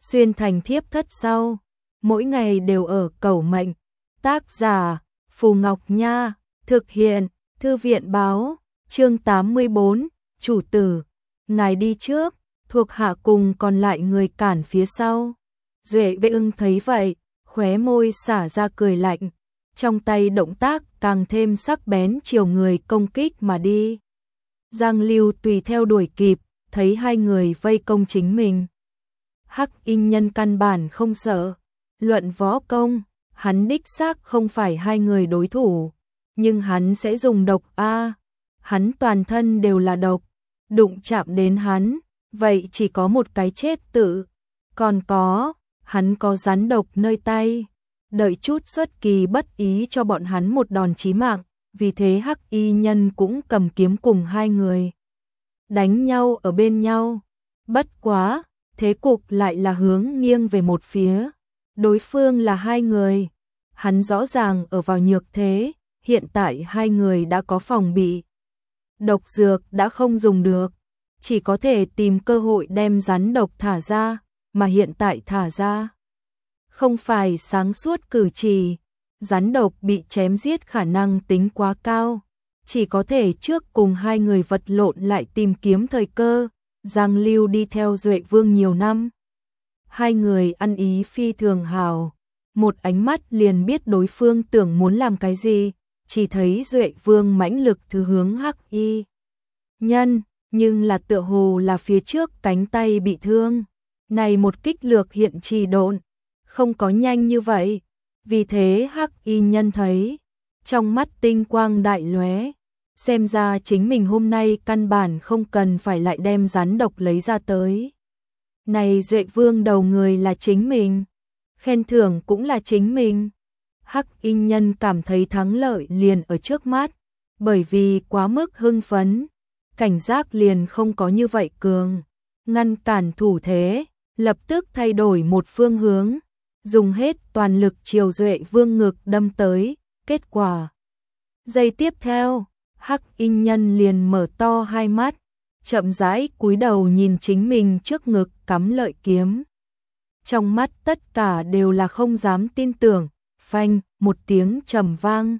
xuyên thành thiếp thất sau, mỗi ngày đều ở cầu mệnh. Tác giả Phù Ngọc Nha, thực hiện Thư viện báo, chương 84, chủ tử, ngài đi trước, thuộc hạ cùng còn lại người cản phía sau. Duệ Vệ Ưng thấy vậy, khóe môi xả ra cười lạnh, trong tay động tác càng thêm sắc bén chiều người công kích mà đi. Giang Lưu tùy theo đuổi kịp, thấy hai người vây công chính mình. Hắc Y Nhân căn bản không sợ, luận võ công, hắn đích xác không phải hai người đối thủ, nhưng hắn sẽ dùng độc a, hắn toàn thân đều là độc, đụng chạm đến hắn, vậy chỉ có một cái chết tự, còn có, hắn có rắn độc nơi tay, đợi chút xuất kỳ bất ý cho bọn hắn một đòn chí mạng, vì thế Hắc Y Nhân cũng cầm kiếm cùng hai người đánh nhau ở bên nhau. Bất quá, thế cục lại là hướng nghiêng về một phía. Đối phương là hai người, hắn rõ ràng ở vào nhược thế, hiện tại hai người đã có phòng bị. Độc dược đã không dùng được, chỉ có thể tìm cơ hội đem rắn độc thả ra, mà hiện tại thả ra không phải sáng suốt cử chỉ, rắn độc bị chém giết khả năng tính quá cao, chỉ có thể trước cùng hai người vật lộn lại tìm kiếm thời cơ. Giang Lưu đi theo Duệ Vương nhiều năm, hai người ăn ý phi thường hào, một ánh mắt liền biết đối phương tưởng muốn làm cái gì, chỉ thấy Duệ Vương mãnh lực thứ hướng Hắc Y Nhân, nhưng là tựa hồ là phía trước cánh tay bị thương, này một kích lược hiện trì độn, không có nhanh như vậy, vì thế Hắc Y Nhân thấy, trong mắt tinh quang đại lóe, xem ra chính mình hôm nay căn bản không cần phải lại đem rắn độc lấy ra tới. Này Duệ Vương đầu người là chính mình, khen thưởng cũng là chính mình. Hắc Y Nhân cảm thấy thắng lợi liền ở trước mắt, bởi vì quá mức hưng phấn, cảnh giác liền không có như vậy cường, ngăn cản thủ thế, lập tức thay đổi một phương hướng, dùng hết toàn lực chiều Duệ Vương ngực đâm tới, kết quả. Giây tiếp theo, Hắc Y Nhân liền mở to hai mắt, chậm rãi cúi đầu nhìn chính mình trước ngực cắm lợi kiếm. Trong mắt tất cả đều là không dám tin tưởng, phanh, một tiếng trầm vang.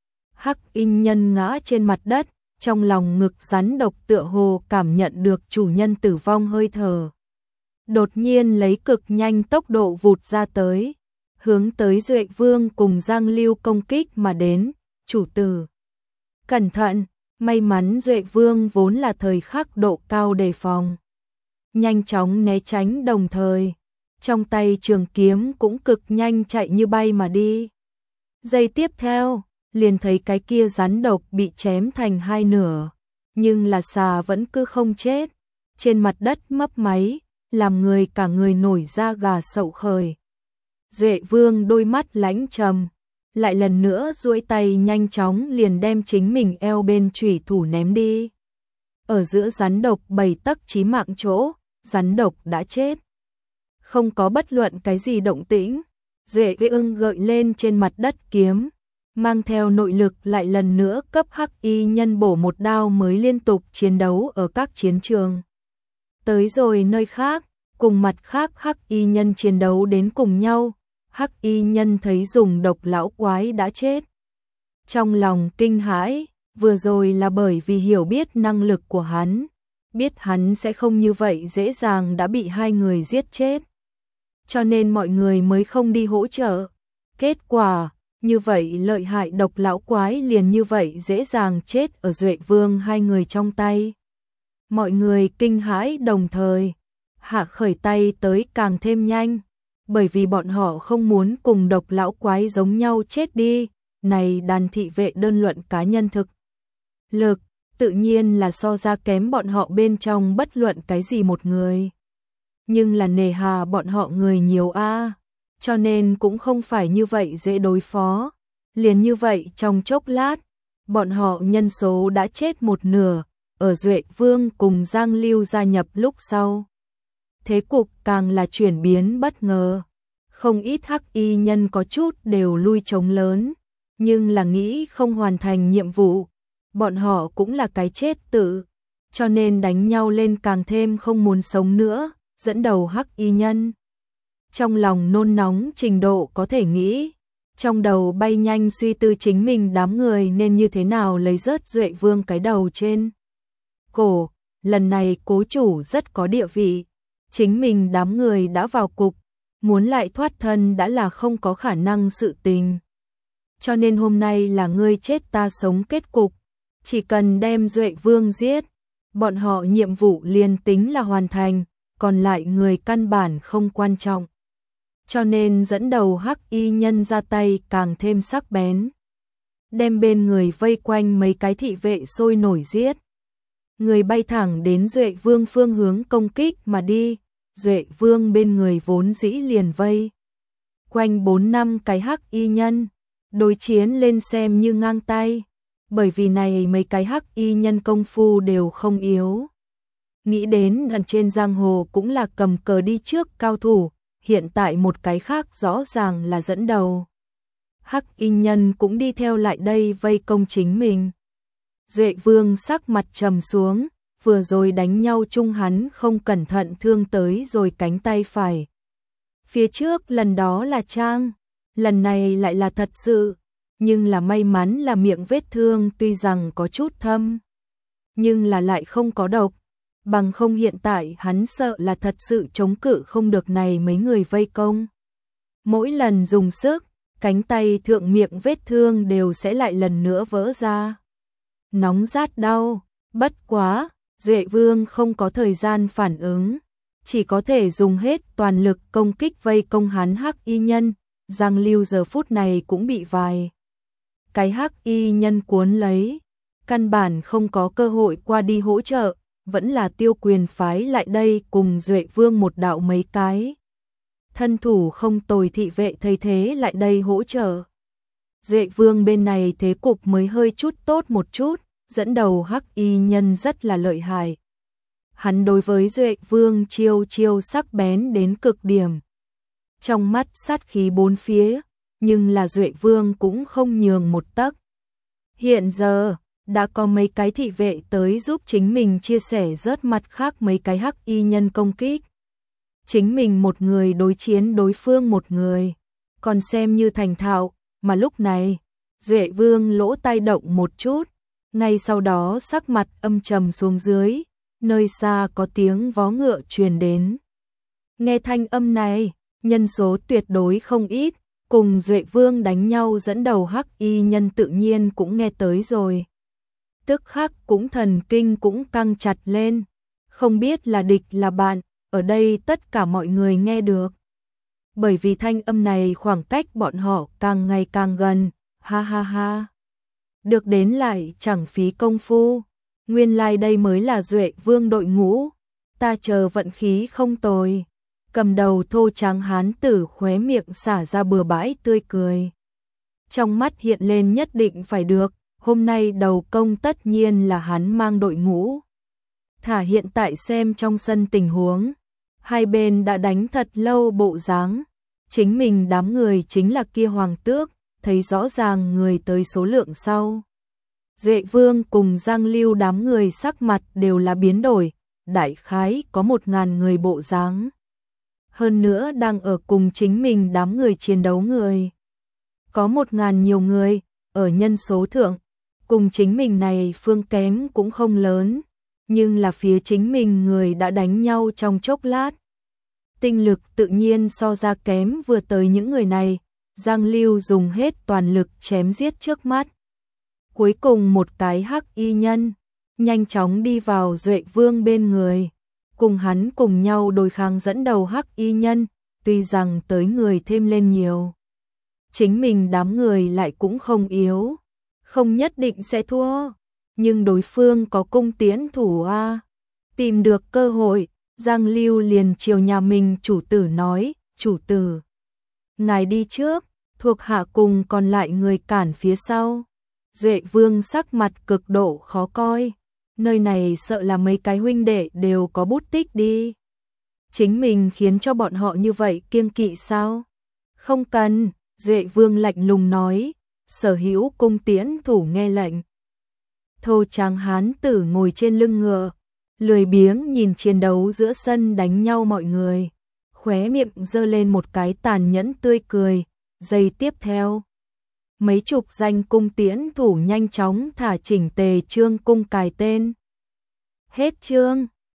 Hắc Y Nhân ngã trên mặt đất, trong lòng ngực rắn độc tựa hồ cảm nhận được chủ nhân tử vong hơi thở. Đột nhiên lấy cực nhanh tốc độ vụt ra tới, hướng tới Duệ Vương cùng Giang Lưu công kích mà đến, chủ tử. Cẩn thận, may mắn Duệ Vương vốn là thời khắc độ cao đề phòng. Nhanh chóng né tránh đồng thời, trong tay trường kiếm cũng cực nhanh chạy như bay mà đi. Giây tiếp theo, liền thấy cái kia rắn độc bị chém thành hai nửa, nhưng là xà vẫn cứ không chết, trên mặt đất mấp máy, làm người cả người nổi da gà sậu khởi. Duệ Vương đôi mắt lãnh trầm, lại lần nữa duỗi tay nhanh chóng liền đem chính mình eo bên chủy thủ ném đi. Ở giữa rắn độc 7 tấc chí mạng chỗ, rắn độc đã chết. Không có bất luận cái gì động tĩnh, Duệ Vệ Ưng gợi lên trên mặt đất kiếm, mang theo nội lực lại lần nữa cấp Hắc Y Nhân bổ một đao mới liên tục chiến đấu ở các chiến trường. Tới rồi nơi khác, cùng mặt khác Hắc Y Nhân chiến đấu đến cùng nhau. Hắc Y Nhân thấy dùng độc lão quái đã chết, trong lòng kinh hãi, vừa rồi là bởi vì hiểu biết năng lực của hắn, biết hắn sẽ không như vậy dễ dàng đã bị hai người giết chết, cho nên mọi người mới không đi hỗ trợ. Kết quả, như vậy lợi hại độc lão quái liền như vậy dễ dàng chết ở Duệ Vương hai người trong tay. Mọi người kinh hãi đồng thời, hạ khởi tay tới càng thêm nhanh, bởi vì bọn họ không muốn cùng độc lão quái giống nhau chết đi. Này đàn thị vệ đơn luận cá nhân thực lực, tự nhiên là so ra kém bọn họ bên trong bất luận cái gì một người. Nhưng là nề hà bọn họ người nhiều a, cho nên cũng không phải như vậy dễ đối phó. Liền như vậy trong chốc lát, bọn họ nhân số đã chết một nửa, ở Duệ Vương cùng Giang Lưu gia nhập lúc sau. Thế cục càng là chuyển biến bất ngờ. Không ít Hắc Y Nhân có chút đều lui chống lớn, nhưng là nghĩ không hoàn thành nhiệm vụ, bọn họ cũng là cái chết tự, cho nên đánh nhau lên càng thêm không muốn sống nữa, dẫn đầu Hắc Y Nhân Trong lòng nôn nóng trình độ có thể nghĩ, trong đầu bay nhanh suy tư chính mình đám người nên như thế nào lấy rớt Duệ Vương cái đầu trên cổ. Lần này cố chủ rất có địa vị, chính mình đám người đã vào cục, muốn lại thoát thân đã là không có khả năng sự tình. Cho nên hôm nay là ngươi chết ta sống kết cục, chỉ cần đem Duệ Vương giết, bọn họ nhiệm vụ liền tính là hoàn thành, còn lại người căn bản không quan trọng. Cho nên dẫn đầu hắc y nhân ra tay càng thêm sắc bén, đem bên người vây quanh mấy cái thị vệ sôi nổi giết. Người bay thẳng đến Duệ Vương phương hướng công kích mà đi, Duệ Vương bên người vốn dĩ liền vây quanh 4-5 cái hắc y nhân, đối chiến lên xem như ngang tay, bởi vì này mấy cái hắc y nhân công phu đều không yếu. Nghĩ đến ẩn trên giang hồ cũng là cầm cờ đi trước cao thủ, hiện tại một cái khác rõ ràng là dẫn đầu. Hắc y nhân cũng đi theo lại đây vây công chính mình. Duệ Vương sắc mặt trầm xuống, vừa rồi đánh nhau chung hắn không cẩn thận thương tới rồi cánh tay phải. Phía trước lần đó là trang, lần này lại là thật sự, nhưng là may mắn là miệng vết thương tuy rằng có chút thâm, nhưng là lại không có độc, bằng không hiện tại hắn sợ là thật sự chống cự không được này mấy người vây công. Mỗi lần dùng sức, cánh tay thượng miệng vết thương đều sẽ lại lần nữa vỡ ra. Nóng rát đau, bất quá, Duệ Vương không có thời gian phản ứng, chỉ có thể dùng hết toàn lực công kích vây công hắn hắc y nhân. Giang Lưu giờ phút này cũng bị vài cái hắc y nhân cuốn lấy, căn bản không có cơ hội qua đi hỗ trợ, vẫn là Tiêu Quyền phái lại đây cùng Duệ Vương một đạo mấy cái thân thủ không tồi thị vệ thay thế lại đây hỗ trợ. Duệ Vương bên này thế cục mới hơi chút tốt một chút, dẫn đầu hắc y nhân rất là lợi hại. Hắn đối với Duệ Vương chiêu chiêu sắc bén đến cực điểm, trong mắt sát khí bốn phía, nhưng là Duệ Vương cũng không nhường một tấc. Hiện giờ, đã có mấy cái thị vệ tới giúp chính mình chia sẻ rớt mặt khác mấy cái hắc y nhân công kích. Chính mình một người đối chiến đối phương một người, còn xem như thành thạo, mà lúc này, Duệ Vương lỗ tai động một chút, ngay sau đó sắc mặt âm trầm xuống dưới, nơi xa có tiếng vó ngựa truyền đến. Nghe thanh âm này, nhân số tuyệt đối không ít, cùng Duệ Vương đánh nhau dẫn đầu hắc y nhân tự nhiên cũng nghe tới rồi. Tức khắc cũng thần kinh cũng căng chặt lên, không biết là địch là bạn, ở đây tất cả mọi người nghe được. Bởi vì thanh âm này khoảng cách bọn họ càng ngày càng gần, ha ha ha. Được đến lại chẳng phí công phu, nguyên lai đây mới là Duệ Vương đội ngũ, ta chờ vận khí không tồi. Cầm đầu thô trắng hán tử khóe miệng xả ra bừa bãi tươi cười. Trong mắt hiện lên nhất định phải được, hôm nay đầu công tất nhiên là hắn mang đội ngũ. Thả hiện tại xem trong sân tình huống, hai bên đã đánh thật lâu bộ dáng, chính mình đám người chính là kia hoàng tước, thấy rõ ràng người tới số lượng sau. Duệ Vương cùng Giang Lưu đám người sắc mặt đều là biến đổi, đại khái có 1000 người bộ dáng. Hơn nữa đang ở cùng chính mình đám người chiến đấu người. Có 1000 nhiều người, ở nhân số thượng, cùng chính mình này phương kém cũng không lớn, nhưng là phía chính mình người đã đánh nhau trong chốc lát. Tinh lực tự nhiên so ra kém vừa tới những người này, Giang Lưu dùng hết toàn lực chém giết trước mắt. Cuối cùng một cái hắc y nhân, nhanh chóng đi vào Duệ Vương bên người. Cùng hắn cùng nhau đối kháng dẫn đầu hắc y nhân, tuy rằng tới người thêm lên nhiều. Chính mình đám người lại cũng không yếu, không nhất định sẽ thua, nhưng đối phương có cung tiễn thủ a. Tìm được cơ hội, Giang Lưu liền chiều nhà mình chủ tử nói, chủ tử, ngài đi trước, thuộc hạ cùng còn lại người cản phía sau. Duệ Vương sắc mặt cực độ khó coi. Nơi này sợ là mấy cái huynh đệ đều có bút tích đi. Chính mình khiến cho bọn họ như vậy kiêng kỵ sao? Không cần, Duệ Vương lạnh lùng nói, sở hữu cung tiễn thủ nghe lệnh. Thô tráng hán tử ngồi trên lưng ngựa, lười biếng nhìn chiến đấu giữa sân đánh nhau mọi người. khóe miệng giơ lên một cái tàn nhẫn tươi cười, giây tiếp theo. Mấy chục danh cung tiễn thủ nhanh chóng thả chỉnh tề trương cung cài tên. Hết chương.